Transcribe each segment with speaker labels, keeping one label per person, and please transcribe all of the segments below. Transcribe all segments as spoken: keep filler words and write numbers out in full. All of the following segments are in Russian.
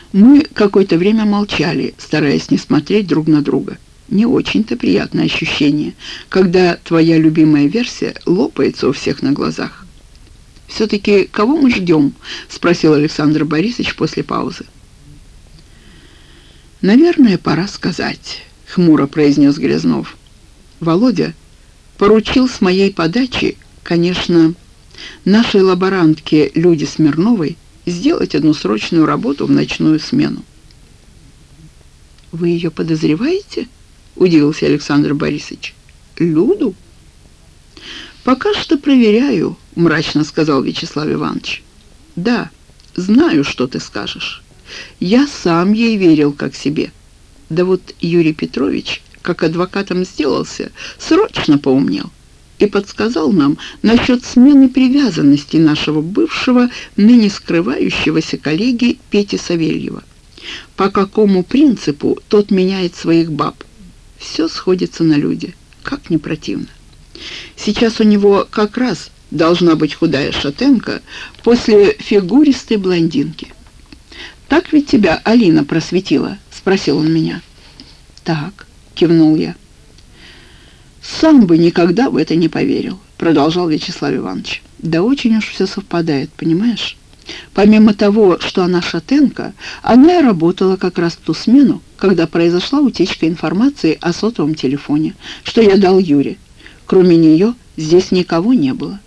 Speaker 1: Мы какое-то время молчали, стараясь не смотреть друг на друга. Не очень-то приятное ощущение, когда твоя любимая версия лопается у всех на глазах. «Все-таки кого мы ждем?» — спросил Александр Борисович после паузы. «Наверное, пора сказать», — хмуро произнес Грязнов. «Володя поручил с моей подачи, конечно, нашей лаборантке Люде Смирновой сделать одну срочную работу в ночную смену». «Вы ее подозреваете?» — удивился Александр Борисович. «Люду?» «Пока что проверяю», — мрачно сказал Вячеслав Иванович. «Да, знаю, что ты скажешь. Я сам ей верил как себе. Да вот Юрий Петрович, как адвокатом сделался, срочно поумнел и подсказал нам насчет смены привязанности нашего бывшего, ныне скрывающегося коллеги Пети Савельева. По какому принципу тот меняет своих баб? Все сходится на Люде. Как не противно. Сейчас у него как раз должна быть худая шатенка после фигуристой блондинки. «Так ведь тебя Алина просветила?» — спросил он меня. «Так», — кивнул я. «Сам бы никогда в это не поверил», — продолжал Вячеслав Иванович. «Да очень уж все совпадает, понимаешь? Помимо того, что она шатенка, она и работала как раз в ту смену, когда произошла утечка информации о сотовом телефоне, что я дал Юре. Кроме нее здесь никого не было».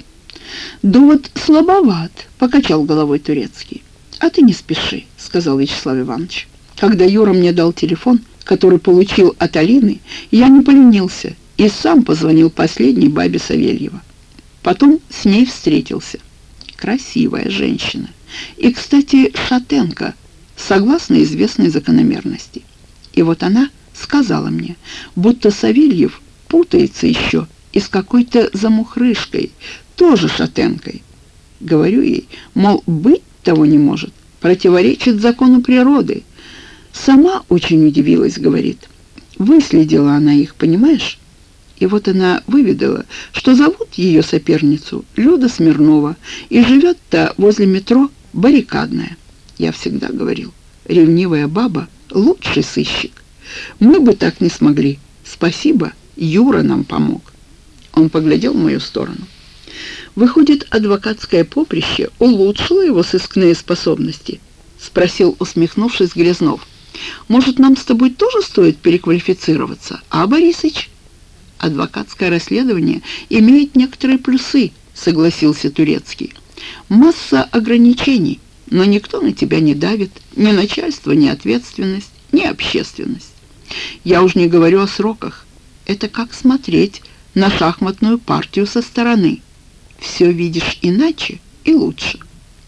Speaker 1: «Довод слабоват», — покачал головой Турецкий. «А ты не спеши», — сказал Вячеслав Иванович. «Когда Юра мне дал телефон, который получил от Алины, я не поленился и сам позвонил последней бабе Савельева. Потом с ней встретился. Красивая женщина. И, кстати, шатенка, согласно известной закономерности. И вот она сказала мне, будто Савельев путается еще и с какой-то замухрышкой, тоже шатенкой. Говорю ей, мол, быть того не может, противоречит закону природы. Сама очень удивилась, говорит. Выследила она их, понимаешь? И вот она выведала, что зовут ее соперницу Люда Смирнова, и живет-то возле метро Баррикадная. Я всегда говорил, ревнивая баба — лучший сыщик. Мы бы так не смогли. Спасибо, Юра нам помог». Он поглядел в мою сторону. «Выходит, адвокатское поприще улучшило его сыскные способности?» — спросил, усмехнувшись, Грязнов. «Может, нам с тобой тоже стоит переквалифицироваться, а, Борисыч?» «Адвокатское расследование имеет некоторые плюсы», — согласился Турецкий. «Масса ограничений, но никто на тебя не давит, ни начальство, ни ответственность, ни общественность. Я уж не говорю о сроках. Это как смотреть на шахматную партию со стороны. Все видишь иначе и лучше».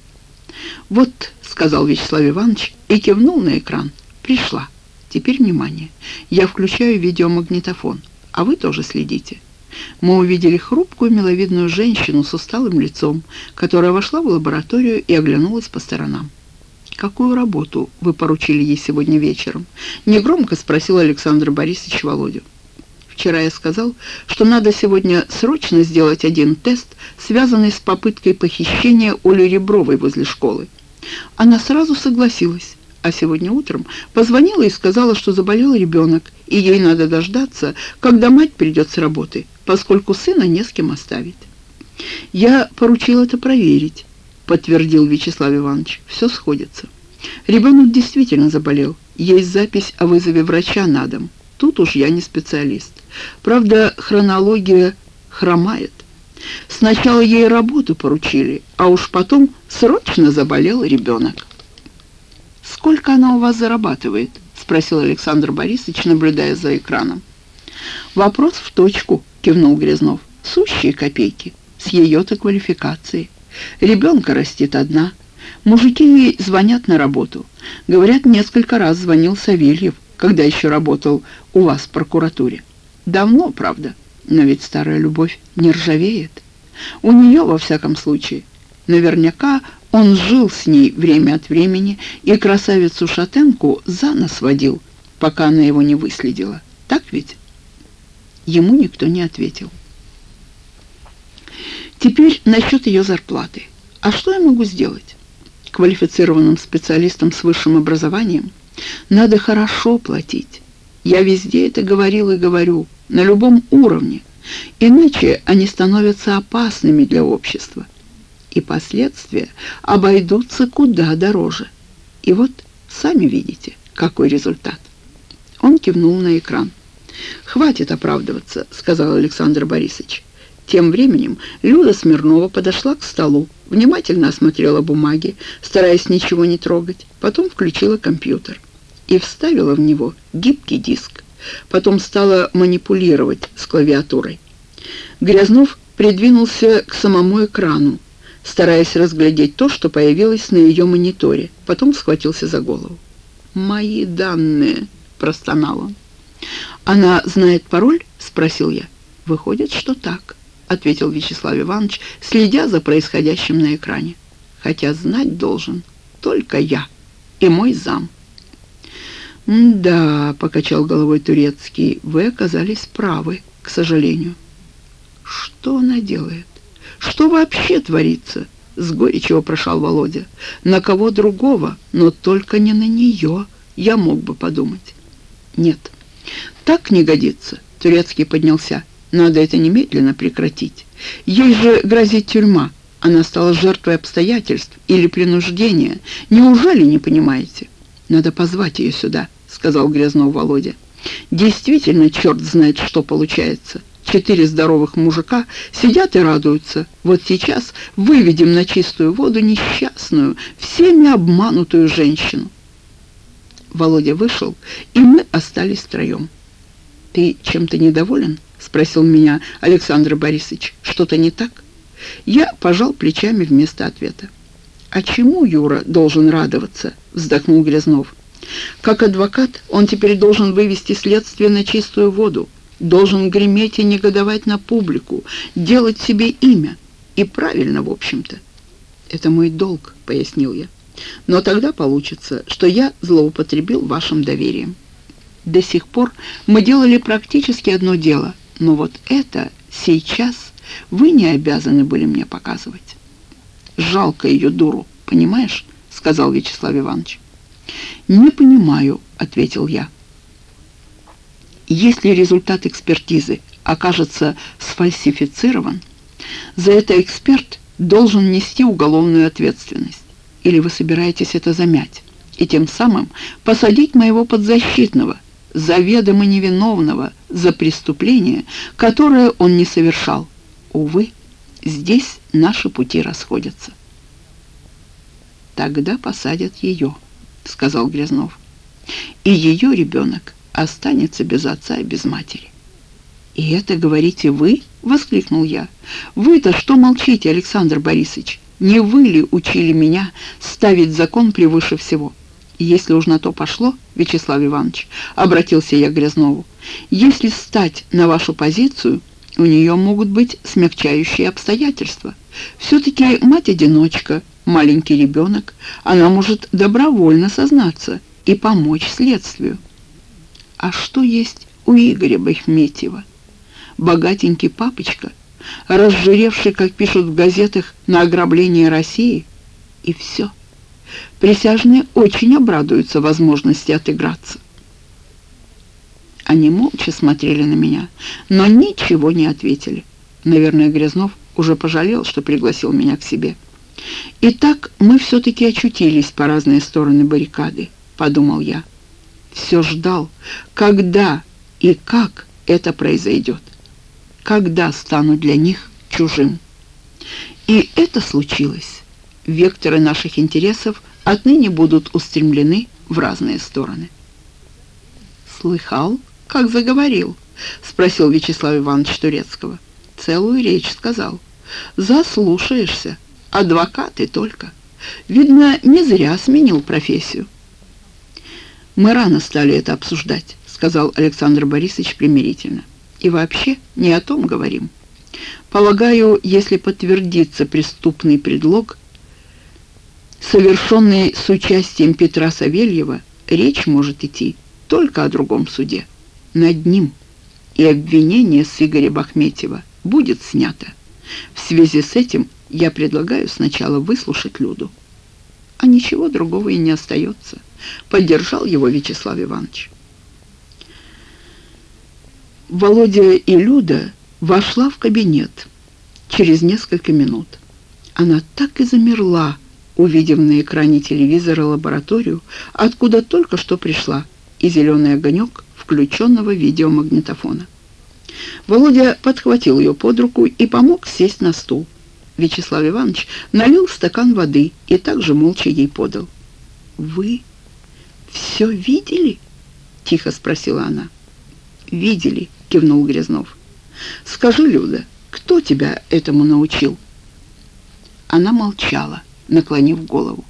Speaker 1: «Вот», — сказал Вячеслав Иванович и кивнул на экран. «Пришла. Теперь внимание. Я включаю видеомагнитофон, а вы тоже следите». Мы увидели хрупкую миловидную женщину с усталым лицом, которая вошла в лабораторию и оглянулась по сторонам. «Какую работу вы поручили ей сегодня вечером?» — негромко спросил Александр Борисович Володю. «Вчера я сказал, что надо сегодня срочно сделать один тест, связанный с попыткой похищения Оли Ребровой возле школы. Она сразу согласилась, а сегодня утром позвонила и сказала, что заболел ребенок, и ей надо дождаться, когда мать придет с работы, поскольку сына не с кем оставить». «Я поручил это проверить», — подтвердил Вячеслав Иванович. «Все сходится. Ребенок действительно заболел. Есть запись о вызове врача на дом. Тут уж я не специалист. Правда, хронология хромает. Сначала ей работу поручили, а уж потом срочно заболел ребенок». «Сколько она у вас зарабатывает?» — спросил Александр Борисович, наблюдая за экраном. «Вопрос в точку», — кивнул Грязнов. «Сущие копейки. С ее-то квалификацией. Ребенка растит одна. Мужики ей звонят на работу. Говорят, несколько раз звонил Савельев, когда еще работал у вас в прокуратуре. Давно, правда, но ведь старая любовь не ржавеет. У нее, во всяком случае. Наверняка он жил с ней время от времени и красавицу-шатенку за нос водил, пока она его не выследила. Так ведь?» Ему никто не ответил. «Теперь насчет ее зарплаты. А что я могу сделать? квалифицированным специалистам с высшим образованием надо хорошо платить. Я везде это говорил и говорю, на любом уровне, иначе они становятся опасными для общества, и последствия обойдутся куда дороже. И вот сами видите, какой результат». Он кивнул на экран. «Хватит оправдываться», — сказал Александр Борисович. Тем временем Люда Смирнова подошла к столу, внимательно осмотрела бумаги, стараясь ничего не трогать, потом включила компьютер и вставила в него гибкий диск. Потом стала манипулировать с клавиатурой. Грязнов придвинулся к самому экрану, стараясь разглядеть то, что появилось на ее мониторе. Потом схватился за голову. «Мои данные», — простонал он. «Она знает пароль?» — спросил я. «Выходит, что так», — ответил Вячеслав Иванович, следя за происходящим на экране. «Хотя знать должен только я и мой зам». «Да», — покачал головой Турецкий, — «вы оказались правы, к сожалению». «Что она делает? Что вообще творится?» — с горечью вопрошал Володя. «На кого другого, но только не на нее, я мог бы подумать». «Нет, так не годится», — Турецкий поднялся. «Надо это немедленно прекратить. Ей же грозит тюрьма. Она стала жертвой обстоятельств или принуждения. Неужели не понимаете?» «Надо позвать ее сюда», — сказал Грязнов Володя. «Действительно, черт знает, что получается. Четыре здоровых мужика сидят и радуются. Вот сейчас выведем на чистую воду несчастную, всеми обманутую женщину». Володя вышел, и мы остались втроем. «Ты чем-то недоволен?» — спросил меня Александр Борисович. «Что-то не так?» Я пожал плечами вместо ответа. «А чему Юра должен радоваться?» — вздохнул Грязнов. «Как адвокат он теперь должен вывести следствие на чистую воду, должен греметь и негодовать на публику, делать себе имя. И правильно, в общем-то». «Это мой долг», — пояснил я. «Но тогда получится, что я злоупотребил вашим доверием. До сих пор мы делали практически одно дело, но вот это сейчас вы не обязаны были мне показывать». «Жалко ее, дуру, понимаешь?» — сказал Вячеслав Иванович. «Не понимаю», — ответил я. «Если результат экспертизы окажется сфальсифицирован, за это эксперт должен нести уголовную ответственность. Или вы собираетесь это замять и тем самым посадить моего подзащитного, заведомо невиновного, за преступление, которое он не совершал? Увы, здесь наши пути расходятся». «Тогда посадят ее», — сказал Грязнов. «И ее ребенок останется без отца и без матери». «И это говорите вы?» — воскликнул я. «Вы-то что молчите, Александр Борисович? Не вы ли учили меня ставить закон превыше всего? Если уж на то пошло, Вячеслав Иванович, — обратился я к Грязнову, — если встать на вашу позицию, у нее могут быть смягчающие обстоятельства. Все-таки мать-одиночка, маленький ребенок, она может добровольно сознаться и помочь следствию. А что есть у Игоря Бахметьева? Богатенький папочка, разжиревший, как пишут в газетах, на ограбление России, и все. Присяжные очень обрадуются возможности отыграться». Они молча смотрели на меня, но ничего не ответили. Наверное, Грязнов уже пожалел, что пригласил меня к себе. «Итак, мы все-таки очутились по разные стороны баррикады», — подумал я. Все ждал, когда и как это произойдет, когда стану для них чужим. И это случилось. Векторы наших интересов отныне будут устремлены в разные стороны. «Слыхал, как заговорил?» — спросил Вячеслав Иванович Турецкого. «Целую речь сказал. Заслушаешься. Адвокат и только. Видно, не зря сменил профессию». «Мы рано стали это обсуждать», — сказал Александр Борисович примирительно. «И вообще не о том говорим. Полагаю, если подтвердится преступный предлог, совершенный с участием Петра Савельева, речь может идти только о другом суде. Над ним и обвинение с Игоря Бахметьева будет снято. В связи с этим я предлагаю сначала выслушать Люду». А ничего другого и не остается, поддержал его Вячеслав Иванович. Володя и Люда вошла в кабинет через несколько минут. Она так и замерла, увидев на экране телевизора лабораторию, откуда только что пришла, и зеленый огонек включенного видеомагнитофона. Володя подхватил ее под руку и помог сесть на стул. Вячеслав Иванович налил стакан воды и также молча ей подал. «Вы все видели?» — тихо спросила она. «Видели», — кивнул Грязнов. «Скажи, Люда, кто тебя этому научил?» Она молчала, наклонив голову.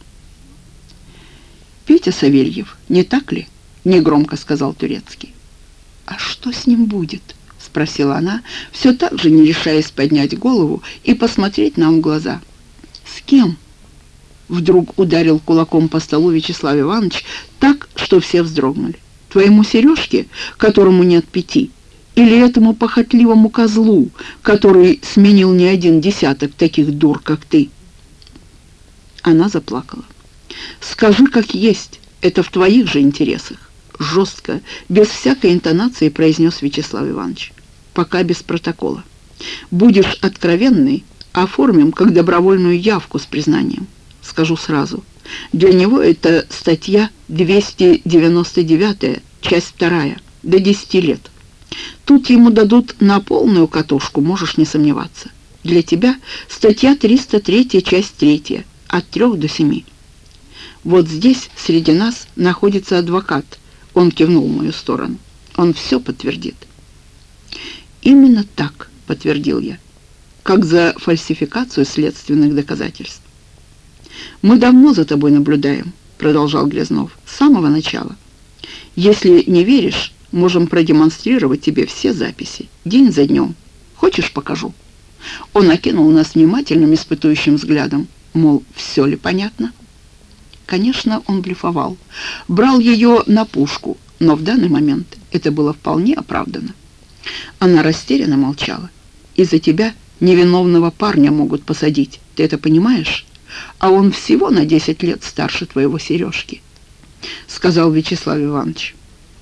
Speaker 1: «Петя Савельев, не так ли?» — негромко сказал Турецкий. «А что с ним будет?» — спросила она, все так же не решаясь поднять голову и посмотреть нам в глаза. «С кем?» — вдруг ударил кулаком по столу Вячеслав Иванович так, что все вздрогнули. «Твоему Сережке, которому нет пяти, или этому похотливому козлу, который сменил не один десяток таких дур, как ты?» Она заплакала. «Скажи, как есть, это в твоих же интересах», — жестко, без всякой интонации произнес Вячеслав Иванович. «Пока без протокола. Будешь откровенный, оформим как добровольную явку с признанием. Скажу сразу, для него это статья двести девяносто девятая, часть вторая, до десяти лет. Тут ему дадут на полную катушку, можешь не сомневаться. Для тебя статья триста третья, часть третья, от трех до семи. Вот здесь среди нас находится адвокат». Он кивнул в мою сторону. «Он все подтвердит». «Именно так», — подтвердил я, «как за фальсификацию следственных доказательств». «Мы давно за тобой наблюдаем», — продолжал Грязнов, — «с самого начала. Если не веришь, можем продемонстрировать тебе все записи, день за днем. Хочешь, покажу?» Он окинул нас внимательным, испытующим взглядом, мол, все ли понятно? Конечно, он блефовал, брал ее на пушку, но в данный момент это было вполне оправдано. Она растерянно молчала. «Из-за тебя невиновного парня могут посадить, ты это понимаешь? А он всего на десять лет старше твоего Сережки», — сказал Вячеслав Иванович.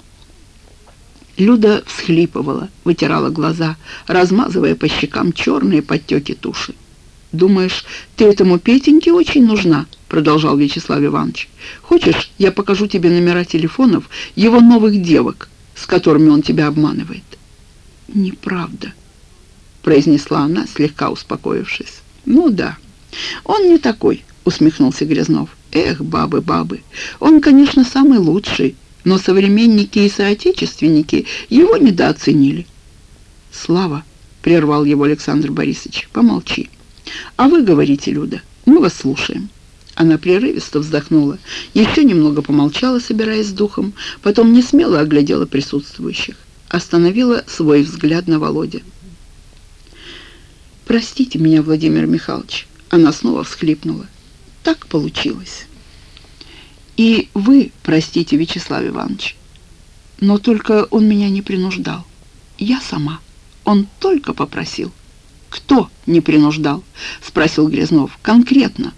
Speaker 1: Люда всхлипывала, вытирала глаза, размазывая по щекам черные подтеки туши. «Думаешь, ты этому Петеньке очень нужна?» — продолжал Вячеслав Иванович. «Хочешь, я покажу тебе номера телефонов его новых девок, с которыми он тебя обманывает?» «Неправда», — произнесла она, слегка успокоившись. «Ну да, он не такой», — усмехнулся Грязнов. «Эх, бабы, бабы, он, конечно, самый лучший, но современники и соотечественники его недооценили». «Слава», — прервал его Александр Борисович, — «помолчи. А вы говорите, Люда, мы вас слушаем». Она прерывисто вздохнула, еще немного помолчала, собираясь с духом, потом несмело оглядела присутствующих, остановила свой взгляд на Володе. «Простите меня, Владимир Михайлович», — она снова всхлипнула. «Так получилось». «И вы простите, Вячеслав Иванович, но только он меня не принуждал. Я сама. Он только попросил». «Кто не принуждал?» — спросил Грязнов. «Конкретно».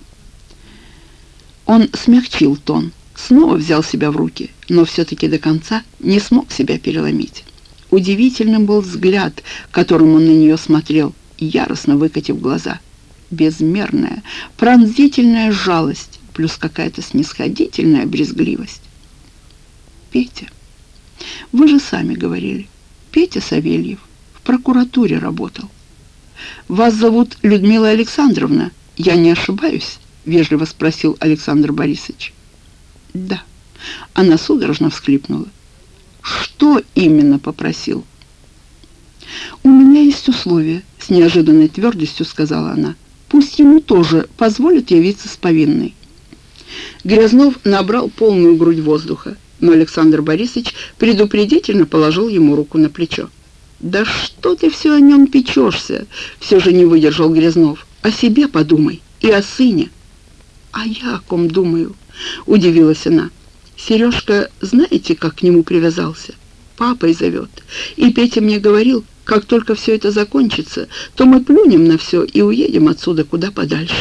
Speaker 1: Он смягчил тон, снова взял себя в руки, но все-таки до конца не смог себя переломить. Удивительным был взгляд, которым он на нее смотрел, яростно выкатив глаза. Безмерная, пронзительная жалость, плюс какая-то снисходительная брезгливость. «Петя, вы же сами говорили, Петя Савельев в прокуратуре работал. Вас зовут Людмила Александровна, я не ошибаюсь?» — вежливо спросил Александр Борисович. «Да». Она судорожно всхлипнула. «Что именно попросил?» «У меня есть условия», — с неожиданной твердостью сказала она. «Пусть ему тоже позволят явиться с повинной». Грязнов набрал полную грудь воздуха, но Александр Борисович предупредительно положил ему руку на плечо. «Да что ты все о нем печешься?» — все же не выдержал Грязнов. «О себе подумай и о сыне». «А я о ком думаю?» — удивилась она. «Сережка, знаете, как к нему привязался? Папой зовет. И Петя мне говорил, как только все это закончится, то мы плюнем на все и уедем отсюда куда подальше».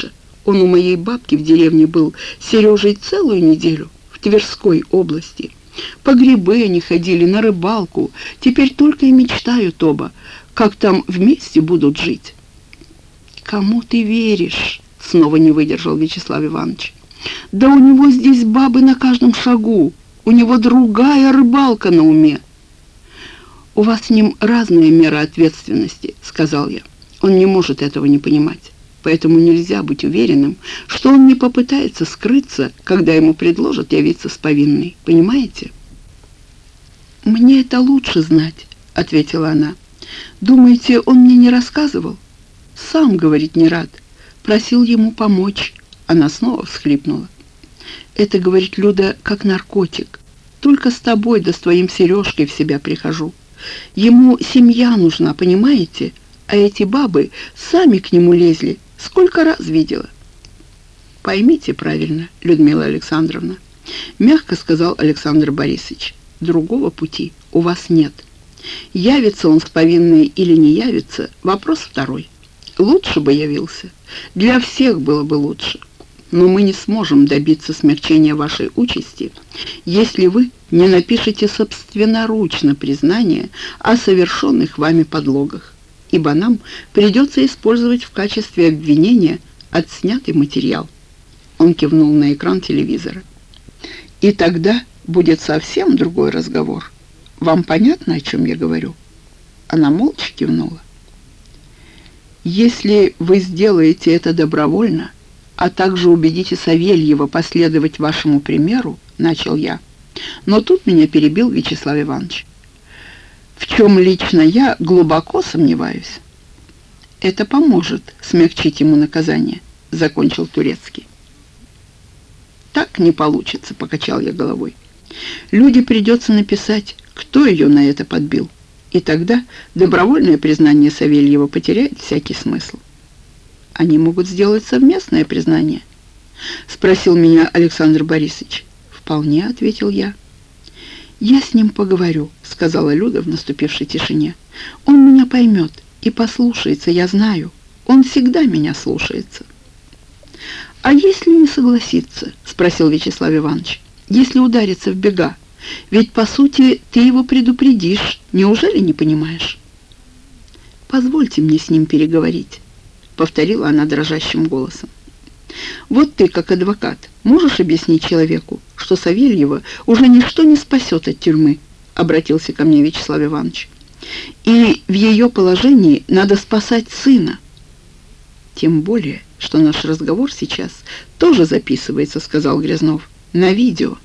Speaker 1: Он у моей бабки в деревне был с Сережей целую неделю в Тверской области. По грибы они ходили, на рыбалку. Теперь только и мечтают оба, как там вместе будут жить». «Кому ты веришь?» — снова не выдержал Вячеслав Иванович. «Да у него здесь бабы на каждом шагу. У него другая рыбалка на уме». «У вас с ним разная мера ответственности», — сказал я. «Он не может этого не понимать. Поэтому нельзя быть уверенным, что он не попытается скрыться, когда ему предложат явиться с повинной. Понимаете?» «Мне это лучше знать», — ответила она. «Думаете, он мне не рассказывал? Сам, говорит, не рад. Просил ему помочь». Она снова всхлипнула. «Это, говорит, Люда, как наркотик. Только с тобой да с твоим Сережкой в себя прихожу. Ему семья нужна, понимаете? А эти бабы сами к нему лезли. Сколько раз видела». «Поймите правильно, Людмила Александровна», — мягко сказал Александр Борисович. «Другого пути у вас нет. Явится он с повинной или не явится — вопрос второй. Лучше бы явился. Для всех было бы лучше. Но мы не сможем добиться смягчения вашей участи, если вы не напишете собственноручно признание о совершенных вами подлогах, ибо нам придется использовать в качестве обвинения отснятый материал». Он кивнул на экран телевизора. «И тогда будет совсем другой разговор. Вам понятно, о чем я говорю?» Она молча кивнула. «Если вы сделаете это добровольно, а также убедите Савельева последовать вашему примеру», — начал я. Но тут меня перебил Вячеслав Иванович. «В чем лично я глубоко сомневаюсь». «Это поможет смягчить ему наказание», — закончил Турецкий. «Так не получится», — покачал я головой. «Люде придется написать, кто ее на это подбил, и тогда добровольное признание Савельева потеряет всякий смысл». «Они могут сделать совместное признание?» — спросил меня Александр Борисович. «Вполне», — ответил я. «Я с ним поговорю», — сказала Люда в наступившей тишине. «Он меня поймет и послушается, я знаю. Он всегда меня слушается». «А если не согласится?» — спросил Вячеслав Иванович. «Если ударится в бега? Ведь, по сути, ты его предупредишь. Неужели не понимаешь?» «Позвольте мне с ним переговорить», — повторила она дрожащим голосом. «Вот ты, как адвокат, можешь объяснить человеку, что Савельева уже ничто не спасет от тюрьмы?» — обратился ко мне Вячеслав Иванович. «И в ее положении надо спасать сына». «Тем более, что наш разговор сейчас тоже записывается», — сказал Грязнов, — «на видео».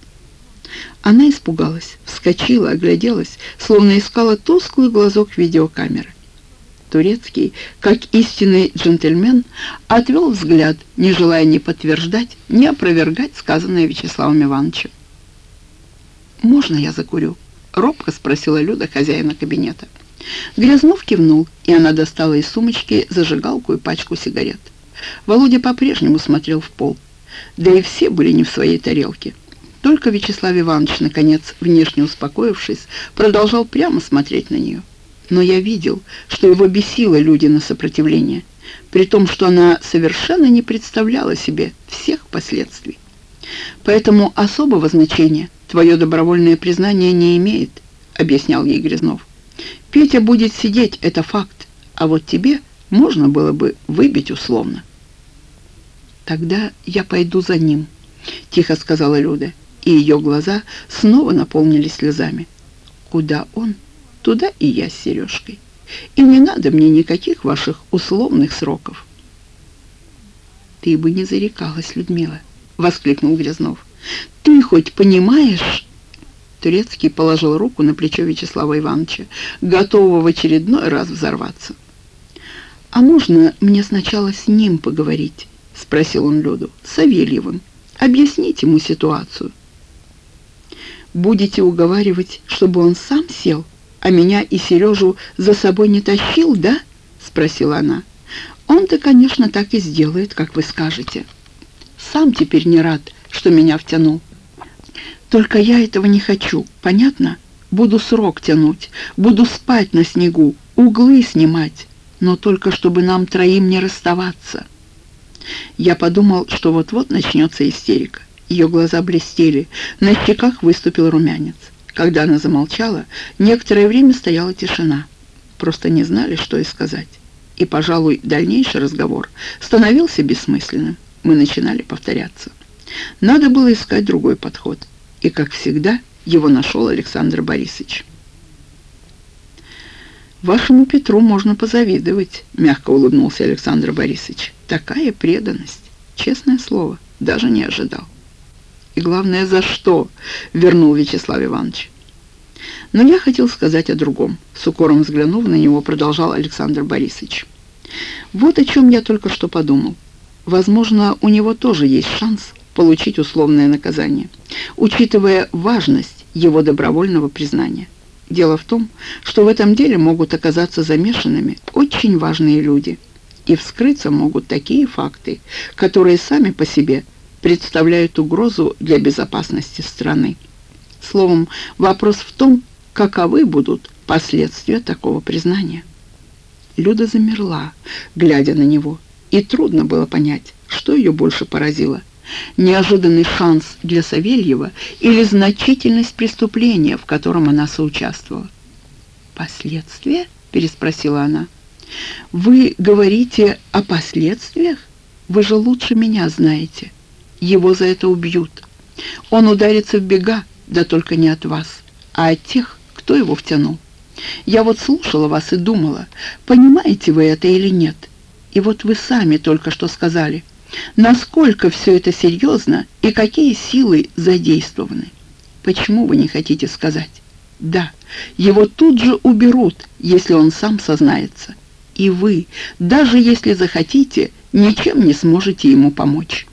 Speaker 1: Она испугалась, вскочила, огляделась, словно искала тусклый глазок видеокамеры. Турецкий, как истинный джентльмен, отвел взгляд, не желая ни подтверждать, ни опровергать сказанное Вячеславом Ивановичем. «Можно я закурю?» — робко спросила Люда хозяина кабинета. Грязнов кивнул, и она достала из сумочки зажигалку и пачку сигарет. Володя по-прежнему смотрел в пол, да и все были не в своей тарелке. Только Вячеслав Иванович, наконец, внешне успокоившись, продолжал прямо смотреть на нее. Но я видел, что его бесило Людино сопротивление, при том, что она совершенно не представляла себе всех последствий. «Поэтому особого значения твое добровольное признание не имеет», — объяснял ей Грязнов. «Петя будет сидеть, это факт, а вот тебе можно было бы выбить условно». «Тогда я пойду за ним», — тихо сказала Люда, и ее глаза снова наполнились слезами. «Куда он, туда и я с Сережкой. И не надо мне никаких ваших условных сроков». «Ты бы не зарекалась, Людмила», — воскликнул Грязнов. «Ты хоть понимаешь?» Турецкий положил руку на плечо Вячеслава Ивановича, готового в очередной раз взорваться. «А можно мне сначала с ним поговорить?» — спросил он Люду. «С Савельевым. Объяснить ему ситуацию». «Будете уговаривать, чтобы он сам сел, а меня и Сережу за собой не тащил, да?» — спросила она. «Он-то, конечно, так и сделает, как вы скажете. Сам теперь не рад, что меня втянул. Только я этого не хочу, понятно? Буду срок тянуть, буду спать на снегу, углы снимать, но только чтобы нам троим не расставаться». Я подумал, что вот-вот начнется истерика. Ее глаза блестели, на щеках выступил румянец. Когда она замолчала, некоторое время стояла тишина. Просто не знали, что и сказать. И, пожалуй, дальнейший разговор становился бессмысленным. Мы начинали повторяться. Надо было искать другой подход. И, как всегда, его нашел Александр Борисович. «Вашему Петру можно позавидовать», — мягко улыбнулся Александр Борисович. «Такая преданность, честное слово, даже не ожидал». «И главное, за что?» — вернул Вячеслав Иванович. «Но я хотел сказать о другом», — с укором взглянув на него, продолжал Александр Борисович. «Вот о чем я только что подумал. Возможно, у него тоже есть шанс получить условное наказание, учитывая важность его добровольного признания. Дело в том, что в этом деле могут оказаться замешанными очень важные люди, и вскрыться могут такие факты, которые сами по себе представляют угрозу для безопасности страны. Словом, вопрос в том, каковы будут последствия такого признания». Люда замерла, глядя на него, и трудно было понять, что ее больше поразило: неожиданный шанс для Савельева или значительность преступления, в котором она соучаствовала. «Последствия?» — переспросила она. «Вы говорите о последствиях? Вы же лучше меня знаете. Его за это убьют. Он ударится в бега, да только не от вас, а от тех, кто его втянул. Я вот слушала вас и думала, понимаете вы это или нет. И вот вы сами только что сказали, насколько все это серьезно и какие силы задействованы. Почему вы не хотите сказать? Да, его тут же уберут, если он сам сознается. И вы, даже если захотите, ничем не сможете ему помочь».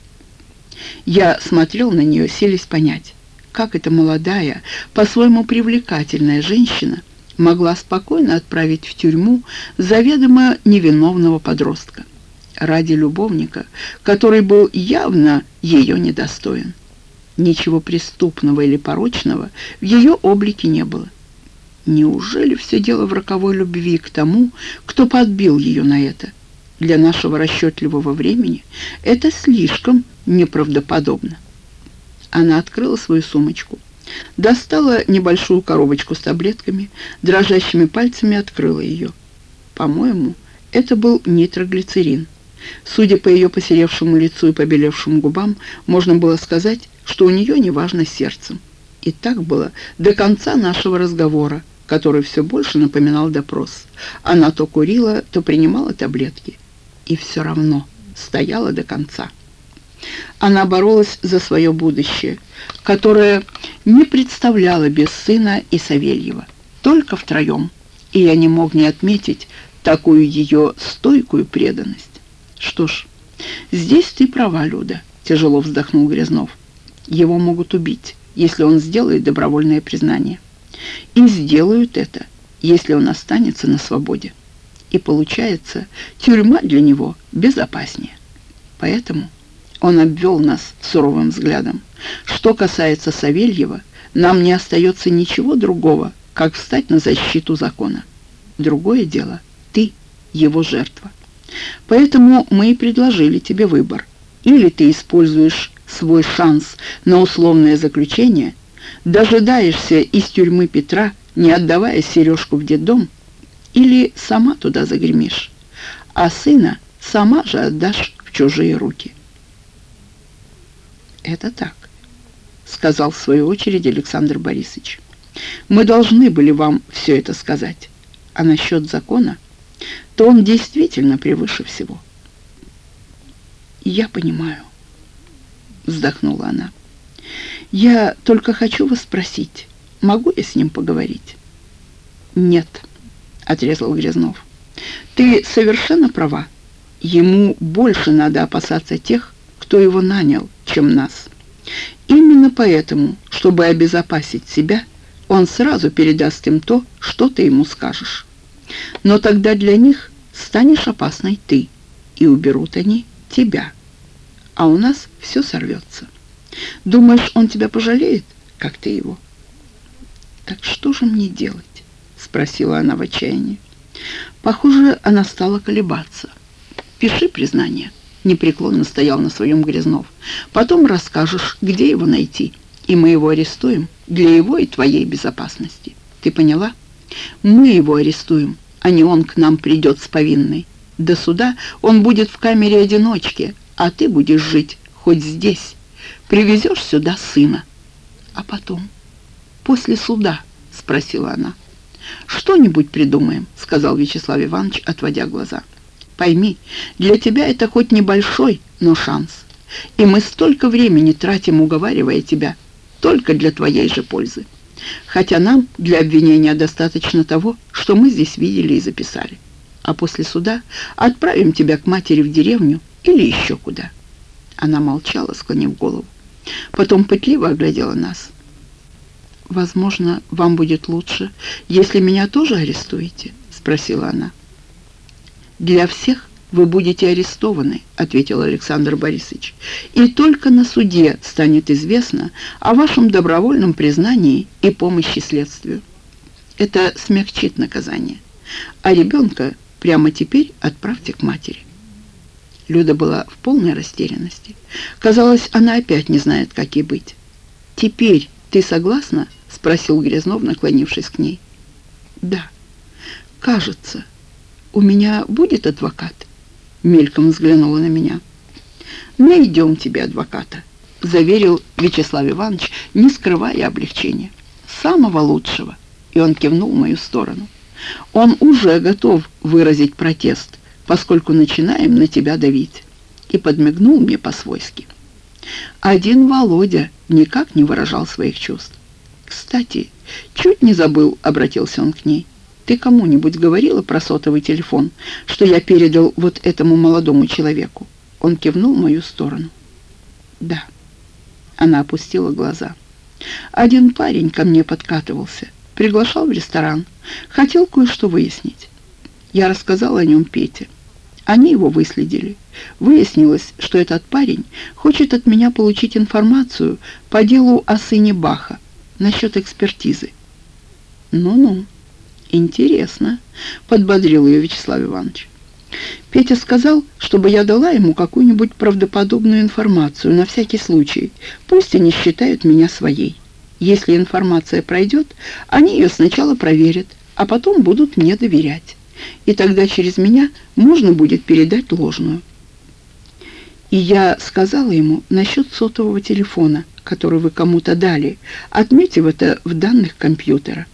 Speaker 1: Я смотрел на нее, селись понять, как эта молодая, по-своему привлекательная женщина могла спокойно отправить в тюрьму заведомо невиновного подростка ради любовника, который был явно ее недостоин. Ничего преступного или порочного в ее облике не было. Неужели все дело в роковой любви к тому, кто подбил ее на это? Для нашего расчетливого времени это слишком неправдоподобно. Она открыла свою сумочку, достала небольшую коробочку с таблетками, дрожащими пальцами открыла ее. По-моему, это был нитроглицерин. Судя по ее посеревшему лицу и побелевшим губам, можно было сказать, что у нее неважно сердцем. И так было до конца нашего разговора, который все больше напоминал допрос. Она то курила, то принимала таблетки. И все равно стояла до конца. Она боролась за свое будущее, которое не представляло без сына и Савельева, только втроем, и я не мог не отметить такую ее стойкую преданность. «Что ж, здесь ты права, Люда», — тяжело вздохнул Грязнов. «Его могут убить, если он сделает добровольное признание. И сделают это, если он останется на свободе. И получается, тюрьма для него безопаснее. Поэтому он обвел нас суровым взглядом. Что касается Савельева, нам не остается ничего другого, как встать на защиту закона. Другое дело — ты его жертва. Поэтому мы и предложили тебе выбор. Или ты используешь свой шанс на условное заключение, дожидаешься из тюрьмы Петра, не отдавая сережку в детдом, или сама туда загремишь, а сына сама же отдашь в чужие руки». «Это так», — сказал в свою очередь Александр Борисович. «Мы должны были вам все это сказать. А насчет закона, то он действительно превыше всего». «Я понимаю», — вздохнула она. «Я только хочу вас спросить, могу я с ним поговорить?» «Нет», — отрезал Грязнов. «Ты совершенно права. Ему больше надо опасаться тех, кто его нанял, чем нас. Именно поэтому, чтобы обезопасить себя, он сразу передаст им то, что ты ему скажешь. Но тогда для них станешь опасной ты, и уберут они тебя. А у нас все сорвется. Думаешь, он тебя пожалеет, как ты его?» «Так что же мне делать?» — спросила она в отчаянии. Похоже, она стала колебаться. «Пиши признание». — непреклонно стоял на своем Грязнов. «Потом расскажешь, где его найти, и мы его арестуем для его и твоей безопасности. Ты поняла? Мы его арестуем, а не он к нам придет с повинной. До суда он будет в камере одиночки, а ты будешь жить хоть здесь. Привезешь сюда сына. А потом, после суда?» — спросила она. «Что-нибудь придумаем», — сказал Вячеслав Иванович, отводя глаза. «Пойми, для тебя это хоть небольшой, но шанс. И мы столько времени тратим, уговаривая тебя, только для твоей же пользы. Хотя нам для обвинения достаточно того, что мы здесь видели и записали. А после суда отправим тебя к матери в деревню или еще куда». Она молчала, склонив голову. Потом пытливо оглядела нас. «Возможно, вам будет лучше, если меня тоже арестуете?» — спросила она. «Для всех вы будете арестованы», — ответил Александр Борисович. «И только на суде станет известно о вашем добровольном признании и помощи следствию. Это смягчит наказание. А ребенка прямо теперь отправьте к матери». Люда была в полной растерянности. Казалось, она опять не знает, как ей быть. «Теперь ты согласна?» — спросил Грязнов, наклонившись к ней. «Да, кажется. У меня будет адвокат?» Мельком взглянула на меня. «Найдем тебе адвоката», — заверил Вячеслав Иванович, не скрывая облегчения. «Самого лучшего». И он кивнул в мою сторону. «Он уже готов выразить протест, поскольку начинаем на тебя давить», и подмигнул мне по-свойски. Один Володя никак не выражал своих чувств. «Кстати, чуть не забыл», — обратился он к ней. «Ты кому-нибудь говорила про сотовый телефон, что я передал вот этому молодому человеку?» Он кивнул в мою сторону. «Да». Она опустила глаза. «Один парень ко мне подкатывался, приглашал в ресторан, хотел кое-что выяснить. Я рассказала о нем Пете. Они его выследили. Выяснилось, что этот парень хочет от меня получить информацию по делу о сыне Баха насчет экспертизы». «Ну-ну, интересно», — подбодрил ее Вячеслав Иванович. «Петя сказал, чтобы я дала ему какую-нибудь правдоподобную информацию на всякий случай. Пусть они считают меня своей. Если информация пройдет, они ее сначала проверят, а потом будут мне доверять. И тогда через меня можно будет передать ложную. И я сказала ему насчет сотового телефона, который вы кому-то дали, отметив это в данных компьютера».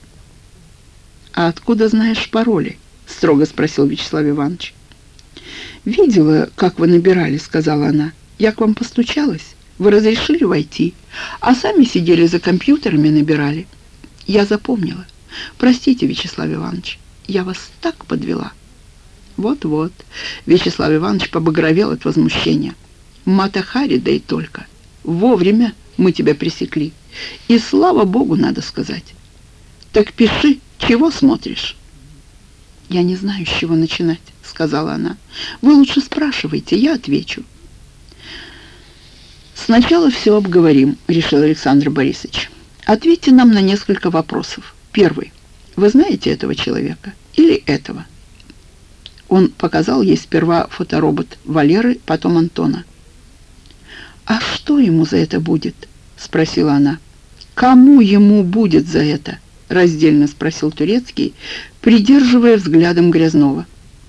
Speaker 1: «А откуда знаешь пароли?» — строго спросил Вячеслав Иванович. «Видела, как вы набирали», — сказала она. «Я к вам постучалась, вы разрешили войти, а сами сидели за компьютерами и набирали. Я запомнила. Простите, Вячеслав Иванович, я вас так подвела». «Вот-вот», — Вячеслав Иванович побагровел от возмущения. «Мата Хари, да и только. Вовремя мы тебя пресекли. И слава богу, надо сказать. Так пиши, чего смотришь?» «Я не знаю, с чего начинать», — сказала она. «Вы лучше спрашивайте, я отвечу». «Сначала все обговорим», — решил Александр Борисович. «Ответьте нам на несколько вопросов. Первый. Вы знаете этого человека или этого?» Он показал ей сперва фоторобот Валеры, потом Антона. «А что ему за это будет?» — спросила она. «Кому ему будет за это?» — раздельно спросил Турецкий, придерживая взглядом Грязнова.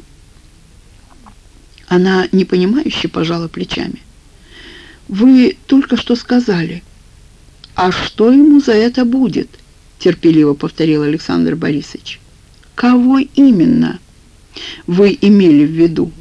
Speaker 1: Она непонимающе пожала плечами. «Вы только что сказали. А что ему за это будет?» — терпеливо повторил Александр Борисович. «Кого именно вы имели в виду?»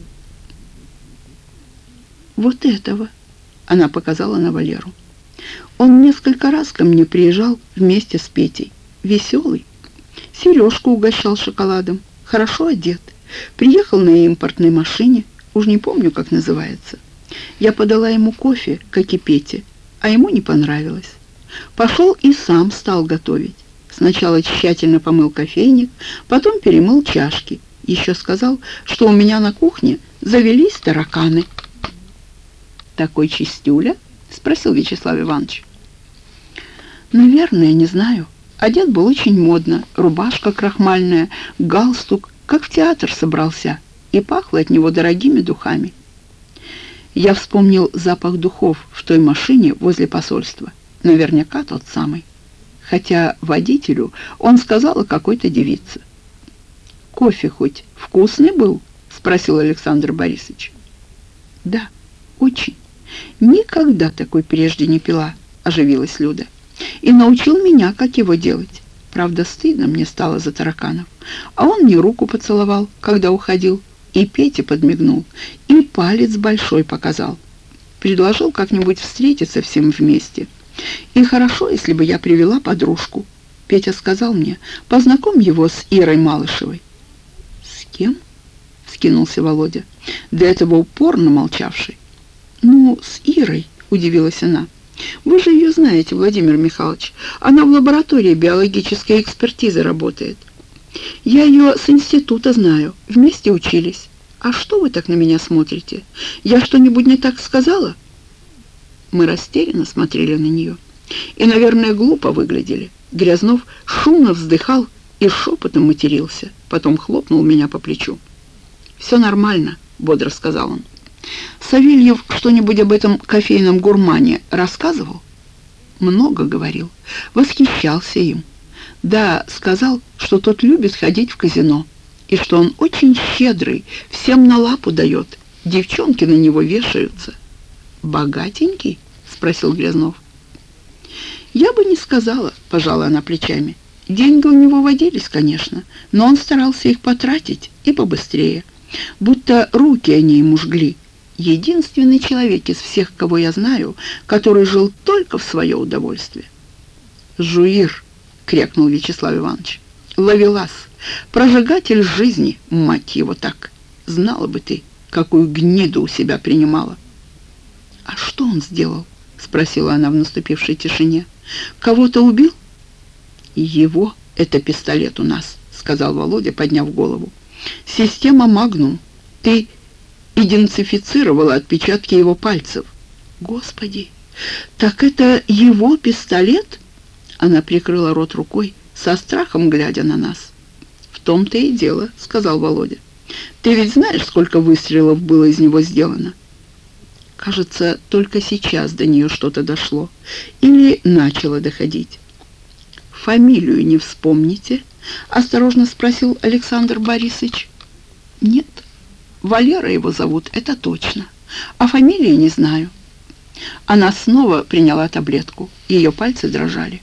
Speaker 1: «Вот этого», — она показала на Валеру. «Он несколько раз ко мне приезжал вместе с Петей. Веселый. Сережку угощал шоколадом. Хорошо одет. Приехал на импортной машине. Уж не помню, как называется. Я подала ему кофе, как и Пете, а ему не понравилось. Пошел и сам стал готовить. Сначала тщательно помыл кофейник, потом перемыл чашки. Еще сказал, что у меня на кухне завелись тараканы». «Такой чистюля?» — спросил Вячеслав Иванович. «Наверное, не знаю. Одет был очень модно, рубашка крахмальная, галстук, как в театр собрался, и пахло от него дорогими духами. Я вспомнил запах духов в той машине возле посольства. Наверняка тот самый. Хотя водителю он сказал о какой-то девице. «Кофе хоть вкусный был?» — спросил Александр Борисович. «Да, очень. Никогда такой прежде не пила», — оживилась Люда. «И научил меня, как его делать. Правда, стыдно мне стало за тараканов. А он мне руку поцеловал, когда уходил, и Пете подмигнул, и палец большой показал. Предложил как-нибудь встретиться всем вместе. И хорошо, если бы я привела подружку. Петя сказал мне, познакомь его с Ирой Малышевой». «С кем?» — вскинулся Володя, до этого упорно молчавший. «Ну, с Ирой», — удивилась она. «Вы же ее знаете, Владимир Михайлович. Она в лаборатории биологической экспертизы работает. Я ее с института знаю, вместе учились. А что вы так на меня смотрите? Я что-нибудь не так сказала?» Мы растерянно смотрели на нее и, наверное, глупо выглядели. Грязнов шумно вздыхал и шепотом матерился, потом хлопнул меня по плечу. «Все нормально», — бодро сказал он. «Савельев что-нибудь об этом кофейном гурмане рассказывал?» «Много говорил, восхищался им. Да, сказал, что тот любит ходить в казино, и что он очень щедрый, всем на лапу дает, девчонки на него вешаются». «Богатенький?» — спросил Грязнов. «Я бы не сказала», — пожала она плечами. «Деньги у него водились, конечно, но он старался их потратить и побыстрее, будто руки они ему жгли. Единственный человек из всех, кого я знаю, который жил только в свое удовольствие». «Жуир!» — крякнул Вячеслав Иванович. «Ловелас! Прожигатель жизни, мать его так! Знала бы ты, какую гниду у себя принимала!» «А что он сделал?» — спросила она в наступившей тишине. «Кого-то убил?» «Его — это пистолет у нас», — сказал Володя, подняв голову. «Система «Магнум». Ты идентифицировала отпечатки его пальцев». «Господи, так это его пистолет?» Она прикрыла рот рукой, со страхом глядя на нас. «В том-то и дело», — сказал Володя. «Ты ведь знаешь, сколько выстрелов было из него сделано?» Кажется, только сейчас до нее что-то дошло. Или начало доходить. «Фамилию не вспомните?» — осторожно спросил Александр Борисович. «Нет, Валера его зовут, это точно. А фамилии не знаю». Она снова приняла таблетку. Ее пальцы дрожали.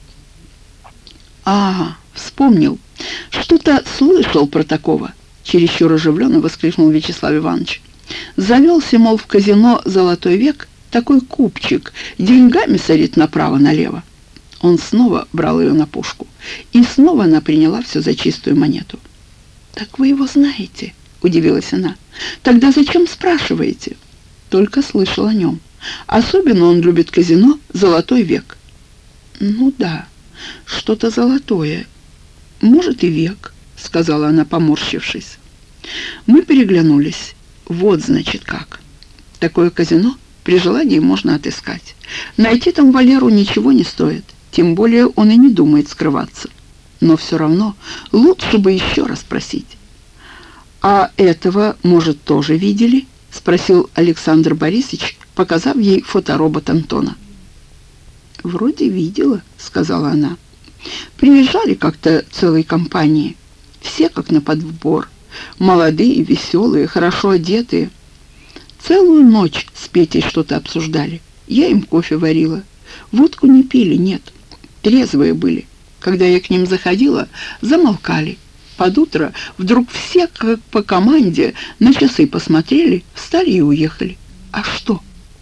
Speaker 1: «А, вспомнил. Что-то слышал про такого», — чересчур оживленно воскликнул Вячеслав Иванович. «Завелся, мол, в казино «Золотой век» такой купчик, деньгами сорит направо-налево». Он снова брал ее на пушку, и снова она приняла все за чистую монету. «Так вы его знаете?» — удивилась она. «Тогда зачем спрашиваете?» «Только слышал о нем. Особенно он любит казино «Золотой век». «Ну да, что-то золотое. Может, и век», — сказала она, поморщившись. Мы переглянулись. Вот, значит, как. Такое казино при желании можно отыскать. Найти там Валеру ничего не стоит, тем более он и не думает скрываться. Но все равно лучше бы еще раз спросить. «А этого, может, тоже видели?» — спросил Александр Борисович, показав ей фоторобот Антона. «Вроде видела», — сказала она. «Приезжали как-то целой компанией, все как на подбор. Молодые, веселые, хорошо одетые. Целую ночь с Петей что-то обсуждали. Я им кофе варила. Водку не пили, нет. Трезвые были. Когда я к ним заходила, замолкали. Под утро вдруг все, как по команде, на часы посмотрели, встали и уехали. А что?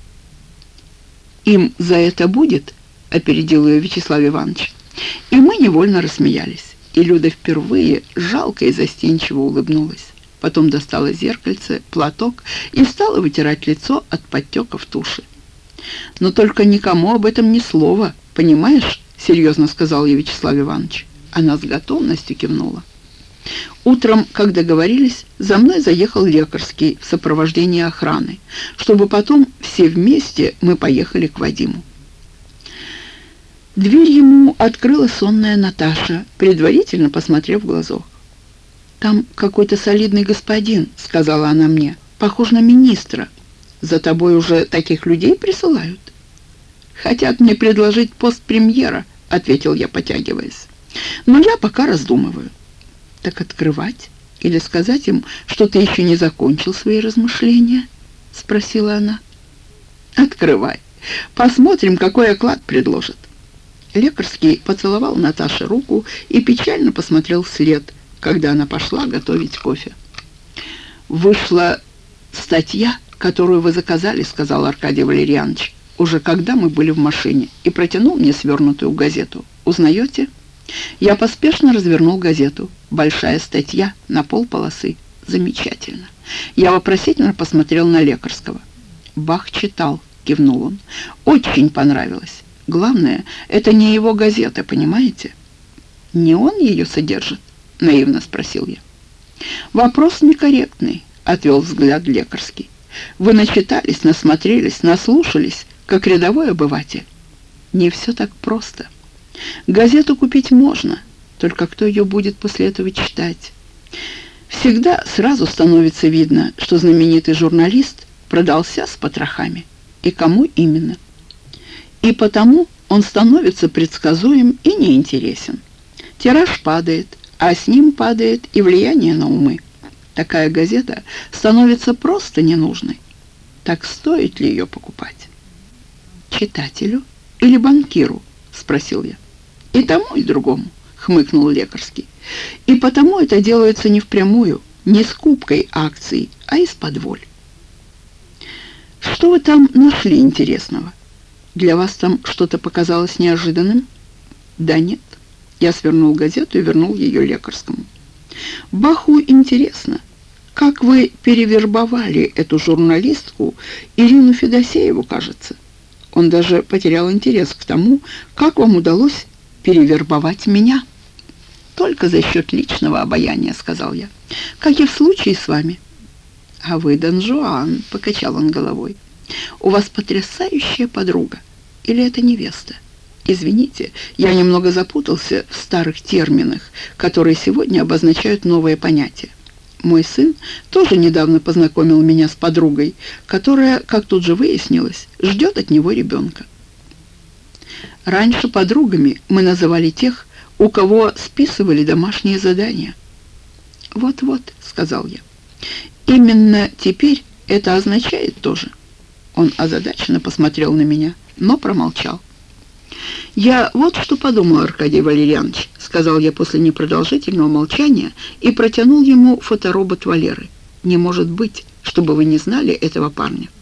Speaker 1: Им за это будет?» — опередил ее Вячеслав Иванович. И мы невольно рассмеялись. И Люда впервые жалко и застенчиво улыбнулась. Потом достала зеркальце, платок и стала вытирать лицо от подтеков туши. «Но только никому об этом ни слова, понимаешь?» — серьезно сказал ей Вячеслав Иванович. Она с готовностью кивнула. Утром, как договорились, за мной заехал лекарский в сопровождении охраны, чтобы потом все вместе мы поехали к Вадиму. Дверь ему открыла сонная Наташа, предварительно посмотрев в глазок. «Там какой-то солидный господин», — сказала она мне, — «похож на министра». За тобой уже таких людей присылают? Хотят мне предложить пост премьера, ответил я, потягиваясь. Но я пока раздумываю. Так открывать или сказать им, что ты еще не закончил свои размышления? Спросила она. Открывай. Посмотрим, какой оклад предложат. Лекарский поцеловал Наташе руку и печально посмотрел вслед, когда она пошла готовить кофе. «Вышла статья, которую вы заказали», — сказал Аркадий Валерьянович, уже когда мы были в машине, и протянул мне свернутую газету. «Узнаете?» Я поспешно развернул газету. Большая статья на полполосы. Замечательно. Я вопросительно посмотрел на Лекарского. «Бах читал», — кивнул он. «Очень понравилось. Главное, это не его газета, понимаете?» «Не он ее содержит?» — наивно спросил я. «Вопрос некорректный», — отвел взгляд Лекарский. «Вы начитались, насмотрелись, наслушались, как рядовой обыватель. Не все так просто. Газету купить можно, только кто ее будет после этого читать? Всегда сразу становится видно, что знаменитый журналист продался с потрохами. И кому именно? И потому он становится предсказуем и неинтересен. Тираж падает, а с ним падает и влияние на умы. Такая газета становится просто ненужной. Так стоит ли ее покупать? «Читателю или банкиру?» — спросил я. «И тому, и другому», — хмыкнул Лекарский. «И потому это делается не впрямую, не скупкой акций, а из-подволь». «Что вы там нашли интересного? Для вас там что-то показалось неожиданным?» «Да нет». Я свернул газету и вернул ее Лекарскому. «Баху интересно, как вы перевербовали эту журналистку Ирину Федосееву, кажется. Он даже потерял интерес к тому, как вам удалось перевербовать меня». «Только за счет личного обаяния», — сказал я, — «как и в случае с вами». «А вы, Дон Жуан», — покачал он головой, — «у вас потрясающая подруга. Или это невеста? Извините, я немного запутался в старых терминах, которые сегодня обозначают новые понятия. Мой сын тоже недавно познакомил меня с подругой, которая, как тут же выяснилось, ждет от него ребенка. Раньше подругами мы называли тех, у кого списывали домашние задания». «Вот-вот», — сказал я, — «именно теперь это означает тоже». Он озадаченно посмотрел на меня, но промолчал. «Я вот что подумал, Аркадий Валерьянович», — сказал я после непродолжительного молчания и протянул ему фоторобот Валеры. «Не может быть, чтобы вы не знали этого парня».